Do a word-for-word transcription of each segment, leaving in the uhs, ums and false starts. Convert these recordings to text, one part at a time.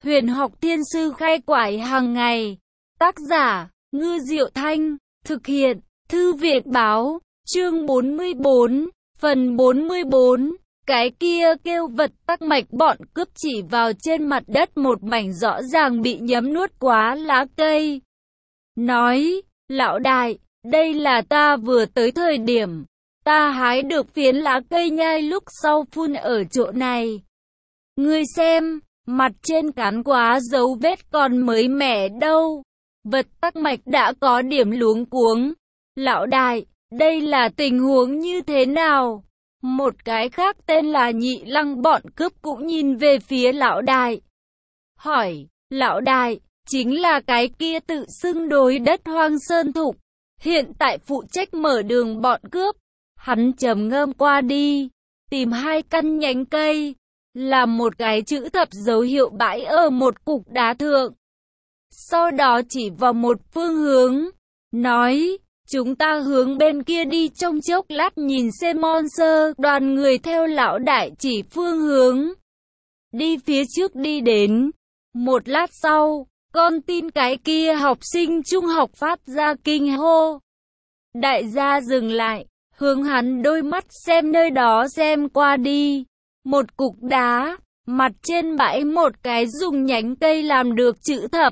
Huyền học thiên sư khai quải hàng ngày. Tác giả, Ngư Diệu Thanh. Thực hiện, Thư viện báo. Chương bốn mươi bốn, phần bốn mươi bốn. Cái kia kêu vật tắc mạch bọn cướp chỉ vào trên mặt đất một mảnh rõ ràng bị nhấm nuốt quá lá cây. Nói, lão đại, đây là ta vừa tới thời điểm. Ta hái được phiến lá cây nhai lúc sau phun ở chỗ này. Ngươi xem, mặt trên cán quá dấu vết còn mới mẻ đâu. Vật tắc mạch đã có điểm luống cuống. Lão đại, đây là tình huống như thế nào? Một cái khác tên là Nhị Lăng bọn cướp cũng nhìn về phía lão đại. Hỏi, lão đại, chính là cái kia tự xưng đối đất Hoang Sơn Thục. Hiện tại phụ trách mở đường bọn cướp. Hắn trầm ngâm qua đi, tìm hai căn nhánh cây, làm một cái chữ thập dấu hiệu bãi ở một cục đá thượng. Sau đó chỉ vào một phương hướng, nói, chúng ta hướng bên kia đi. Trong chốc lát nhìn xem Monster, đoàn người theo lão đại chỉ phương hướng, đi phía trước đi đến. Một lát sau, con tin cái kia học sinh trung học phát ra kinh hô. Đại gia dừng lại, hướng hắn đôi mắt xem nơi đó xem qua đi. Một cục đá, mặt trên bãi một cái dùng nhánh cây làm được chữ thập.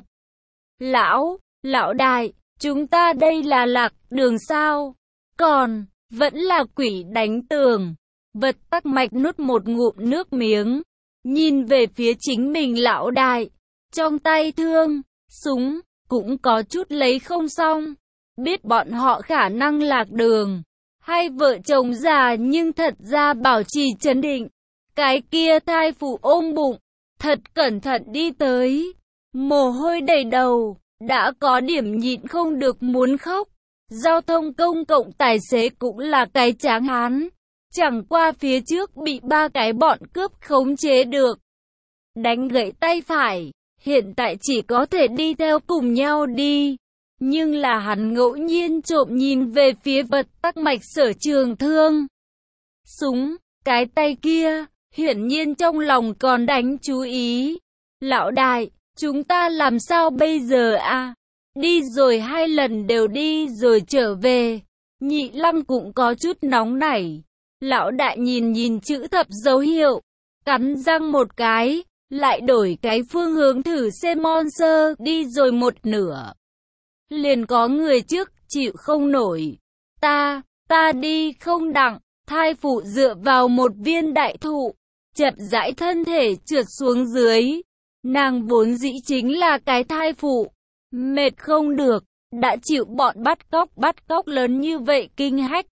Lão, lão đại, chúng ta đây là lạc đường sao? Còn, vẫn là quỷ đánh tường. Vật tắc mạch nuốt một ngụm nước miếng, nhìn về phía chính mình lão đại. Trong tay thương, súng, cũng có chút lấy không xong. Biết bọn họ khả năng lạc đường. Hai vợ chồng già nhưng thật ra bảo trì trấn định. Cái kia thai phụ ôm bụng, thật cẩn thận đi tới. Mồ hôi đầy đầu, đã có điểm nhịn không được muốn khóc. Giao thông công cộng tài xế cũng là cái tráng hán. Chẳng qua phía trước bị ba cái bọn cướp khống chế được. Đánh gãy tay phải, hiện tại chỉ có thể đi theo cùng nhau đi. Nhưng là hắn ngẫu nhiên trộm nhìn về phía vật tắc mạch sở trường thương. Súng, cái tay kia, hiển nhiên trong lòng còn đánh chú ý. Lão đại, chúng ta làm sao bây giờ à? Đi rồi hai lần đều đi rồi trở về. Nhị Lăng cũng có chút nóng nảy. Lão đại nhìn nhìn chữ thập dấu hiệu, cắn răng một cái, lại đổi cái phương hướng thử xem Monster đi rồi một nửa. Liền có người trước chịu không nổi. Ta, ta đi không đặng. Thai phụ dựa vào một viên đại thụ, chậm rãi thân thể trượt xuống dưới. Nàng vốn dĩ chính là cái thai phụ, mệt không được, đã chịu bọn bắt cóc bắt cóc lớn như vậy kinh hách.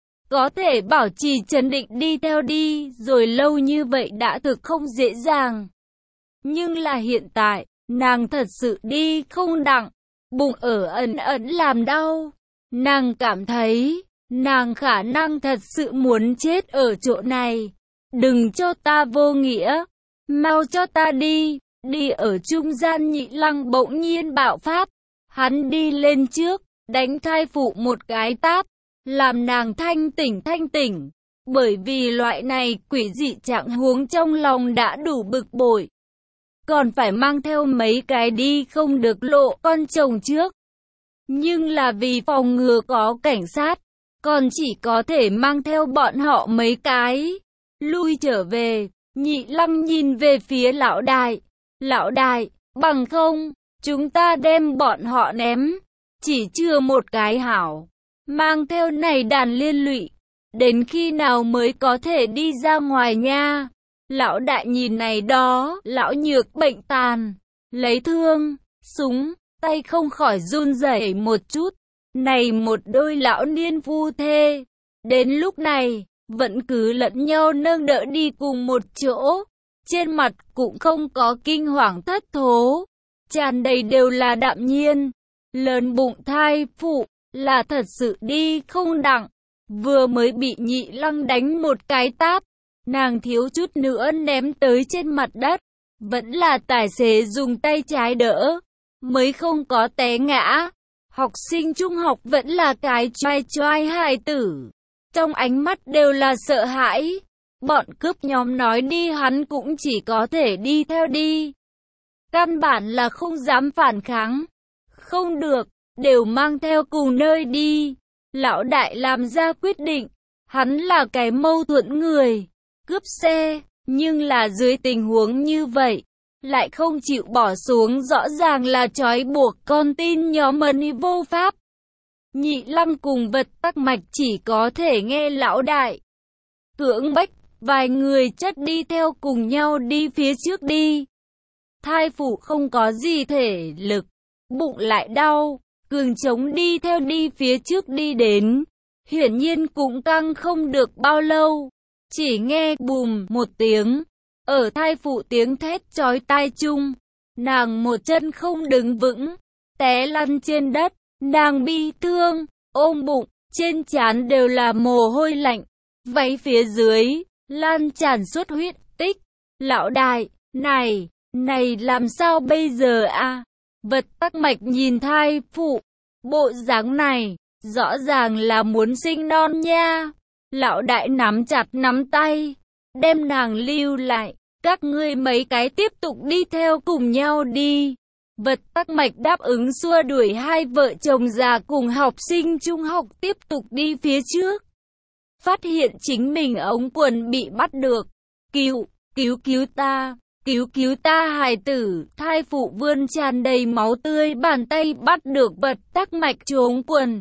Có thể bảo trì trấn định đi theo đi rồi lâu như vậy đã thực không dễ dàng. Nhưng là hiện tại, nàng thật sự đi không đặng. Bụng ở ẩn ẩn làm đau. Nàng cảm thấy, nàng khả năng thật sự muốn chết ở chỗ này. Đừng cho ta vô nghĩa. Mau cho ta đi. Đi ở trung gian. Nhị Lăng bỗng nhiên bạo phát. Hắn đi lên trước, đánh thai phụ một cái tát, làm nàng thanh tỉnh thanh tỉnh. Bởi vì loại này quỷ dị trạng huống trong lòng đã đủ bực bội. Còn phải mang theo mấy cái đi không được lộ con chồng trước. Nhưng là vì phòng ngừa có cảnh sát, còn chỉ có thể mang theo bọn họ mấy cái. Lui trở về, Nhị Lăng nhìn về phía lão đại. Lão đại, bằng không, chúng ta đem bọn họ ném. Chỉ chưa một cái hảo. Mang theo này đàn liên lụy. Đến khi nào mới có thể đi ra ngoài nha? Lão đại nhìn này đó, lão nhược bệnh tàn, lấy thương, súng, tay không khỏi run rẩy một chút. Này một đôi lão niên phu thê, đến lúc này, vẫn cứ lẫn nhau nâng đỡ đi cùng một chỗ. Trên mặt cũng không có kinh hoàng thất thố, tràn đầy đều là đạm nhiên. Lớn bụng thai phụ, là thật sự đi không đặng. Vừa mới bị Nhị Lăng đánh một cái tát. Nàng thiếu chút nữa ném tới trên mặt đất. Vẫn là tài xế dùng tay trái đỡ, mới không có té ngã. Học sinh trung học vẫn là cái choai choai hài tử. Trong ánh mắt đều là sợ hãi. Bọn cướp nhóm nói đi hắn cũng chỉ có thể đi theo đi. căn bản là không dám phản kháng. Không được, đều mang theo cùng nơi đi. Lão đại làm ra quyết định, hắn là cái mâu thuẫn người, cướp xe, nhưng là dưới tình huống như vậy, lại không chịu bỏ xuống, rõ ràng là trói buộc con tin nhóm mani vô pháp. Nhị Lăng cùng Vật Tắc Mạch chỉ có thể nghe lão đại cưỡng bách, vài người chất đi theo cùng nhau đi phía trước đi. Thai phụ không có gì thể lực, bụng lại đau, cường chống đi theo đi phía trước đi đến. Hiển nhiên cũng căng không được bao lâu, chỉ nghe bùm một tiếng, ở thai phụ tiếng thét chói tai chung, nàng một chân không đứng vững, té lăn trên đất, nàng bi thương, ôm bụng, trên trán đều là mồ hôi lạnh, váy phía dưới, lan tràn xuất huyết tích. Lão đại, này, này làm sao bây giờ a? Vật Tắc Mạch nhìn thai phụ, bộ dáng này, rõ ràng là muốn sinh non nha. Lão đại nắm chặt nắm tay, đem nàng lưu lại, các ngươi mấy cái tiếp tục đi theo cùng nhau đi. Vật Tắc Mạch đáp ứng xua đuổi hai vợ chồng già cùng học sinh trung học tiếp tục đi phía trước. Phát hiện chính mình ống quần bị bắt được. Cứu, cứu cứu ta, cứu cứu ta hài tử. Thai phụ vươn tràn đầy máu tươi bàn tay bắt được Vật Tắc Mạch trốn quần.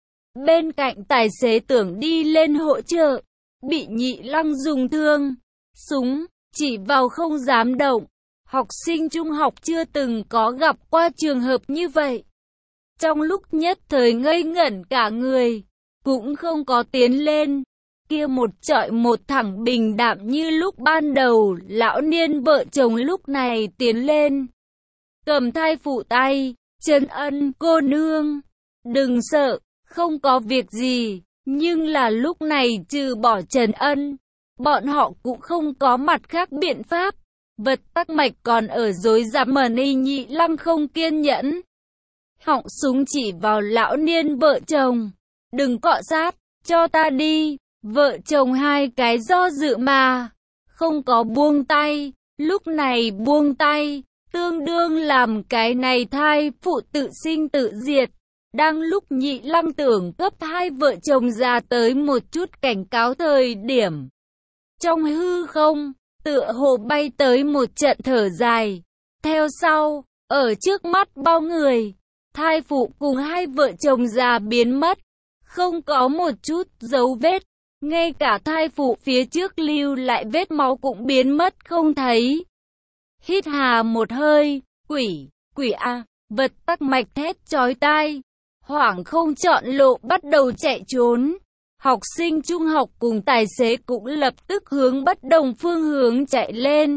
Bên cạnh tài xế tưởng đi lên hỗ trợ, bị Nhị Lăng dùng thương, súng, chỉ vào không dám động. Học sinh trung học chưa từng có gặp qua trường hợp như vậy. Trong lúc nhất thời ngây ngẩn cả người, cũng không có tiến lên. Kia một trọi một thẳng bình đạm như lúc ban đầu, lão niên vợ chồng lúc này tiến lên. Cầm thai phụ tay, Trần Ân, cô nương, đừng sợ, không có việc gì. Nhưng là lúc này trừ bỏ Trần Ân, bọn họ cũng không có mặt khác biện pháp. Vật Tắc Mạch còn ở dối dám mờ ni. Nhị Lăng không kiên nhẫn, họng súng chỉ vào lão niên vợ chồng. Đừng cọ sát, cho ta đi. Vợ chồng hai cái do dự mà không có buông tay. Lúc này buông tay, tương đương làm cái này thai phụ tự sinh tự diệt. Đang lúc Nhị Lăng tưởng cấp hai vợ chồng già tới một chút cảnh cáo thời điểm, trong hư không, tựa hồ bay tới một trận thở dài. Theo sau, ở trước mắt bao người, thai phụ cùng hai vợ chồng già biến mất, không có một chút dấu vết. Ngay cả thai phụ phía trước lưu lại vết máu cũng biến mất không thấy. Hít hà một hơi, quỷ, quỷ a, Vật Tắc Mạch thét chói tai, hoảng không chọn lộ bắt đầu chạy trốn. Học sinh trung học cùng tài xế cũng lập tức hướng bất đồng phương hướng chạy lên.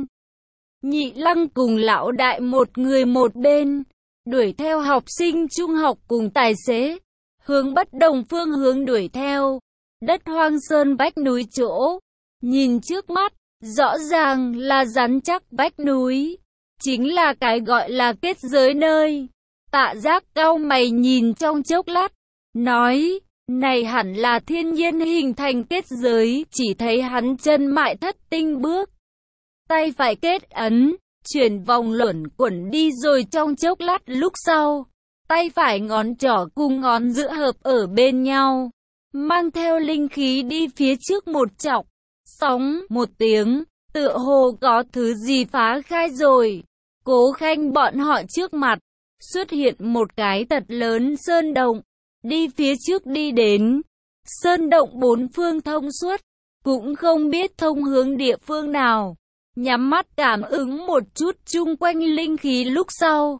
Nhị Lăng cùng lão đại một người một bên, đuổi theo học sinh trung học cùng tài xế, hướng bất đồng phương hướng đuổi theo. Đất hoang sơn vách núi chỗ, nhìn trước mắt, rõ ràng là rắn chắc vách núi, chính là cái gọi là kết giới nơi. Tạ Giác cau mày nhìn trong chốc lát, nói, này hẳn là thiên nhiên hình thành kết giới. Chỉ thấy hắn chân mại thất tinh bước, tay phải kết ấn, chuyển vòng luẩn quẩn đi rồi trong chốc lát lúc sau, tay phải ngón trỏ cùng ngón giữa hợp ở bên nhau, mang theo linh khí đi phía trước một chọc, sóng một tiếng, tựa hồ có thứ gì phá khai rồi. Cố Khanh bọn họ trước mặt, xuất hiện một cái thật lớn sơn động, đi phía trước đi đến. Sơn động bốn phương thông suốt, cũng không biết thông hướng địa phương nào. Nhắm mắt cảm ứng một chút chung quanh linh khí lúc sau,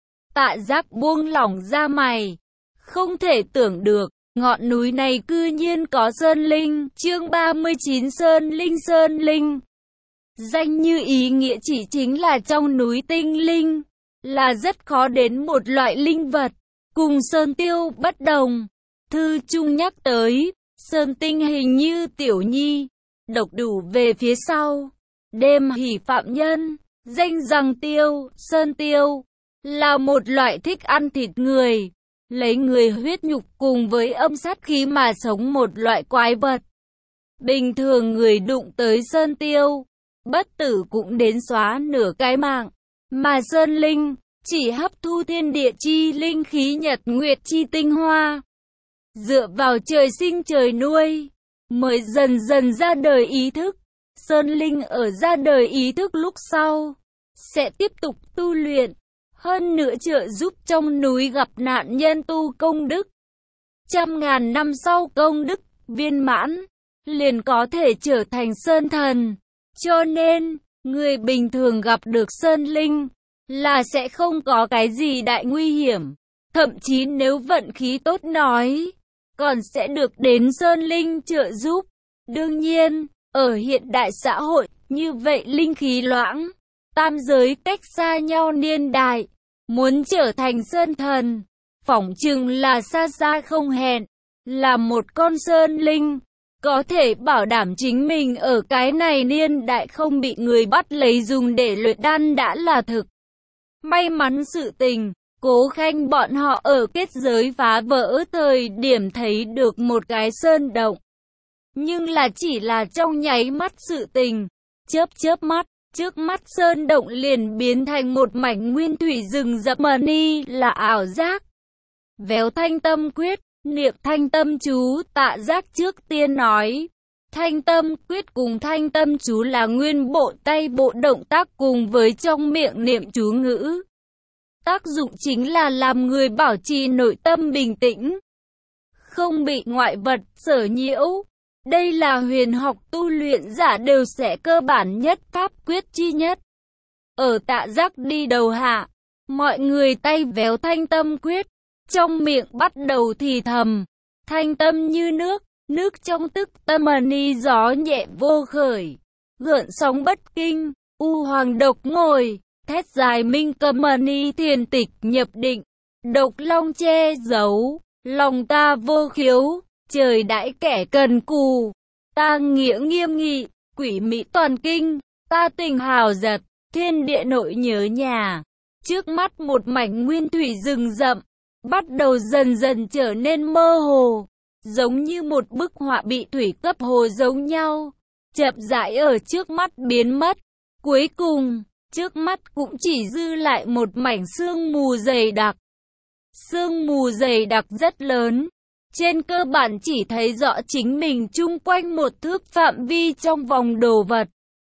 Tạ Giác buông lỏng ra mày, không thể tưởng được, ngọn núi này cư nhiên có sơn linh. Chương ba mươi chín Sơn Linh. Sơn Linh danh như ý nghĩa chỉ chính là trong núi tinh linh, là rất khó đến một loại linh vật, cùng sơn tiêu bất đồng. Thư chung nhắc tới, sơn tinh hình như tiểu nhi, độc đủ về phía sau. Đêm hỉ phạm nhân, danh rằng tiêu, sơn tiêu, là một loại thích ăn thịt người, lấy người huyết nhục cùng với âm sát khí mà sống một loại quái vật. Bình thường người đụng tới sơn tiêu, bất tử cũng đến xóa nửa cái mạng. Mà sơn linh chỉ hấp thu thiên địa chi linh khí nhật nguyệt chi tinh hoa, dựa vào trời sinh trời nuôi, mới dần dần ra đời ý thức. Sơn linh ở ra đời ý thức lúc sau, sẽ tiếp tục tu luyện, hơn nữa trợ giúp trong núi gặp nạn nhân tu công đức. Trăm ngàn năm sau công đức viên mãn, liền có thể trở thành sơn thần. Cho nên, người bình thường gặp được sơn linh, là sẽ không có cái gì đại nguy hiểm. Thậm chí nếu vận khí tốt nói, còn sẽ được đến sơn linh trợ giúp. Đương nhiên, ở hiện đại xã hội, như vậy linh khí loãng, tam giới cách xa nhau niên đại, muốn trở thành sơn thần, phỏng chừng là xa xa không hẹn. Là một con sơn linh, có thể bảo đảm chính mình ở cái này niên đại không bị người bắt lấy dùng để luyện đan đã là thực. May mắn sự tình, Cố Khanh bọn họ ở kết giới phá vỡ thời điểm thấy được một cái sơn động. Nhưng là chỉ là trong nháy mắt sự tình, chớp chớp mắt, trước mắt sơn động liền biến thành một mảnh nguyên thủy rừng rậm mờ ni là ảo giác. Véo thanh tâm quyết, niệm thanh tâm chú, Tạ Giác trước tiên nói. Thanh tâm quyết cùng thanh tâm chú là nguyên bộ tay bộ động tác cùng với trong miệng niệm chú ngữ. Tác dụng chính là làm người bảo trì nội tâm bình tĩnh, không bị ngoại vật sở nhiễu. Đây là huyền học tu luyện giả đều sẽ cơ bản nhất pháp quyết chi nhất. Ở Tạ Giác đi đầu hạ, mọi người tay véo thanh tâm quyết, trong miệng bắt đầu thì thầm. Thanh tâm như nước, nước trong tức tâm ni gió nhẹ vô khởi, gợn sóng bất kinh, u hoàng độc ngồi, thét dài minh cầm ni thiền tịch nhập định, độc long che giấu, lòng ta vô khiếu, trời đãi kẻ cần cù, ta nghĩa nghiêm nghị, quỷ mỹ toàn kinh, ta tình hào giật, thiên địa nội nhớ nhà. Trước mắt một mảnh nguyên thủy rừng rậm, bắt đầu dần dần trở nên mơ hồ, giống như một bức họa bị thủy cấp hồ giống nhau, chậm rãi ở trước mắt biến mất. Cuối cùng, trước mắt cũng chỉ dư lại một mảnh sương mù dày đặc. Sương mù dày đặc rất lớn, trên cơ bản chỉ thấy rõ chính mình chung quanh một thước phạm vi trong vòng đồ vật.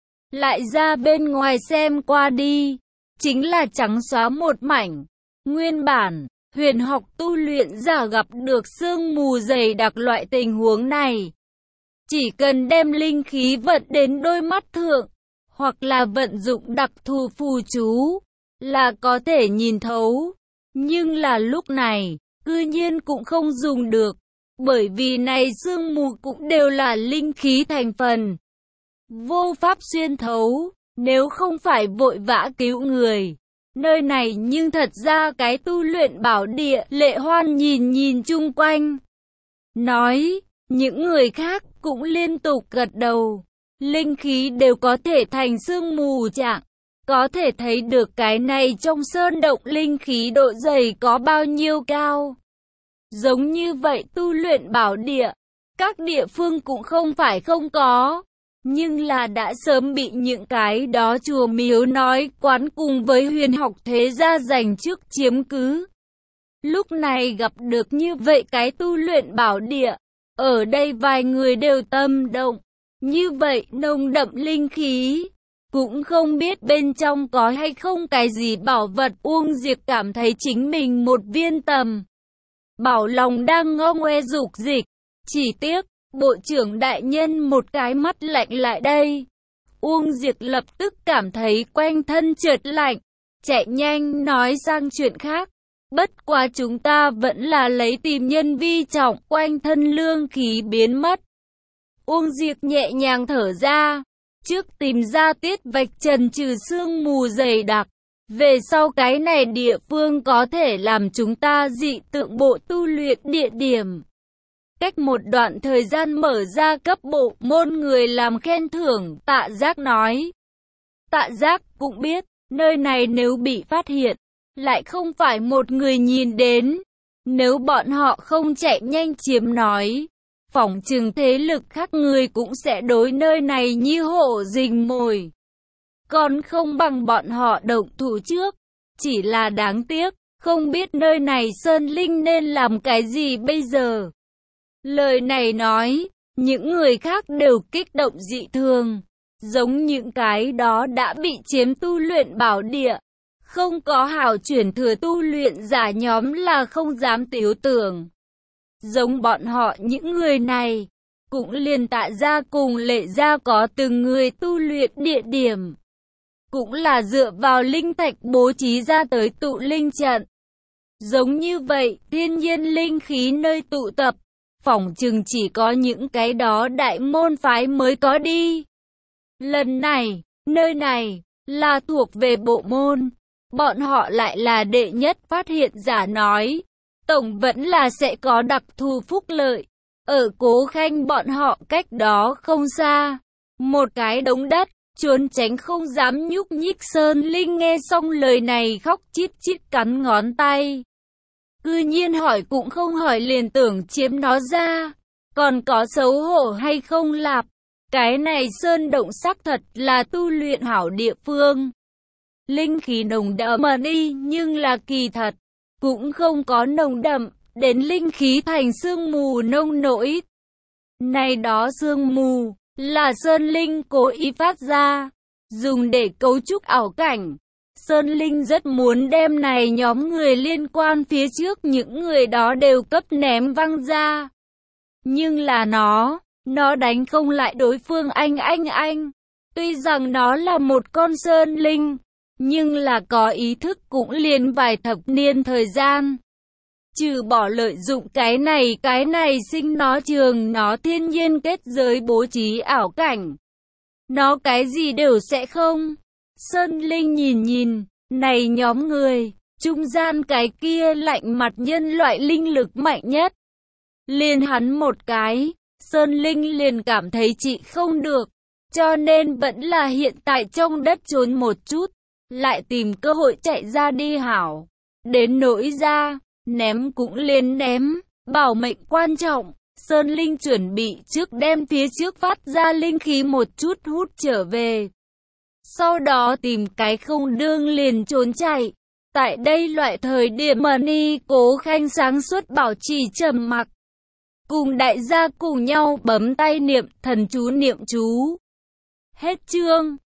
Lại ra bên ngoài xem qua đi, chính là trắng xóa một mảnh. Nguyên bản, huyền học tu luyện giả gặp được sương mù dày đặc loại tình huống này, chỉ cần đem linh khí vận đến đôi mắt thượng, hoặc là vận dụng đặc thù phù chú, là có thể nhìn thấu. Nhưng là lúc này, cư nhiên cũng không dùng được, bởi vì này sương mù cũng đều là linh khí thành phần, vô pháp xuyên thấu. Nếu không phải vội vã cứu người, nơi này nhưng thật ra cái tu luyện bảo địa. Lệ Hoan nhìn nhìn chung quanh, nói, những người khác cũng liên tục gật đầu. Linh khí đều có thể thành sương mù trạng, có thể thấy được cái này trong sơn động linh khí độ dày có bao nhiêu cao. Giống như vậy tu luyện bảo địa, các địa phương cũng không phải không có, nhưng là đã sớm bị những cái đó chùa miếu nói quán cùng với huyền học thế gia giành trước chiếm cứ. Lúc này gặp được như vậy cái tu luyện bảo địa, ở đây vài người đều tâm động. Như vậy nồng đậm linh khí, cũng không biết bên trong có hay không cái gì bảo vật. Uông Diệp cảm thấy chính mình một viên tầm bảo lòng đang ngao ngoe dục dịch. Chỉ tiếc, bộ trưởng đại nhân một cái mắt lạnh lại đây. Uông Diệp lập tức cảm thấy quanh thân chợt lạnh, chạy nhanh nói sang chuyện khác. Bất quá chúng ta vẫn là lấy tìm nhân vi trọng, quanh thân lương khí biến mất. Uông Diệp nhẹ nhàng thở ra, trước tìm ra tiết vạch trần trừ sương mù dày đặc. Về sau cái này địa phương có thể làm chúng ta dị tượng bộ tu luyện địa điểm. Cách một đoạn thời gian mở ra cấp bộ môn người làm khen thưởng. Tạ Giác nói. Tạ Giác cũng biết, nơi này nếu bị phát hiện, lại không phải một người nhìn đến. Nếu bọn họ không chạy nhanh chiếm nói, phỏng chừng thế lực khác người cũng sẽ đối nơi này như hổ rình mồi. còn không bằng bọn họ động thủ trước. Chỉ là đáng tiếc, không biết nơi này Sơn Linh nên làm cái gì bây giờ. Lời này nói, những người khác đều kích động dị thường, giống những cái đó đã bị chiếm tu luyện bảo địa. Không có hảo chuyển thừa tu luyện giả nhóm là không dám tiểu tưởng. Giống bọn họ những người này, cũng liền Tạ gia cùng Lệ gia có từng người tu luyện địa điểm. Cũng là dựa vào linh thạch bố trí ra tới tụ linh trận. Giống như vậy, thiên nhiên linh khí nơi tụ tập, phỏng chừng chỉ có những cái đó đại môn phái mới có đi. Lần này, nơi này, là thuộc về bộ môn. Bọn họ lại là đệ nhất phát hiện giả nói. Tổng vẫn là sẽ có đặc thù phúc lợi. Ở Cố Khanh bọn họ cách đó không xa. Một cái đống đất, trốn tránh không dám nhúc nhích. Sơn Linh nghe xong lời này khóc chít chít cắn ngón tay. Cư nhiên hỏi cũng không hỏi liền tưởng chiếm nó ra. Còn có xấu hổ hay không lạp? Cái này sơn động xác thật là tu luyện hảo địa phương. Linh khí nồng đậm mà đi nhưng là kỳ thật. Cũng không có nồng đậm, đến linh khí thành sương mù nông nỗi. Này đó sương mù, là Sơn Linh cố ý phát ra, dùng để cấu trúc ảo cảnh. Sơn Linh rất muốn đem này nhóm người liên quan phía trước những người đó đều cấp ném văng ra. Nhưng là nó, nó đánh không lại đối phương anh anh anh. Tuy rằng nó là một con Sơn Linh, nhưng là có ý thức cũng liền vài thập niên thời gian. Trừ bỏ lợi dụng cái này cái này sinh nó trường nó thiên nhiên kết giới bố trí ảo cảnh. Nó cái gì đều sẽ không. Sơn Linh nhìn nhìn, này nhóm người, trung gian cái kia lạnh mặt nhân loại linh lực mạnh nhất. Liền hắn một cái, Sơn Linh liền cảm thấy chị không được, cho nên vẫn là hiện tại trong đất trốn một chút, lại tìm cơ hội chạy ra đi hảo. Đến nỗi ra, ném cũng liền ném, bảo mệnh quan trọng. Sơn Linh chuẩn bị trước đem phía trước phát ra linh khí một chút hút trở về. Sau đó tìm cái không đương liền trốn chạy. Tại đây loại thời điểm mà Ni Cố Khanh sáng suốt bảo trì trầm mặc. Cùng đại gia cùng nhau bấm tay niệm thần chú niệm chú. Hết chương.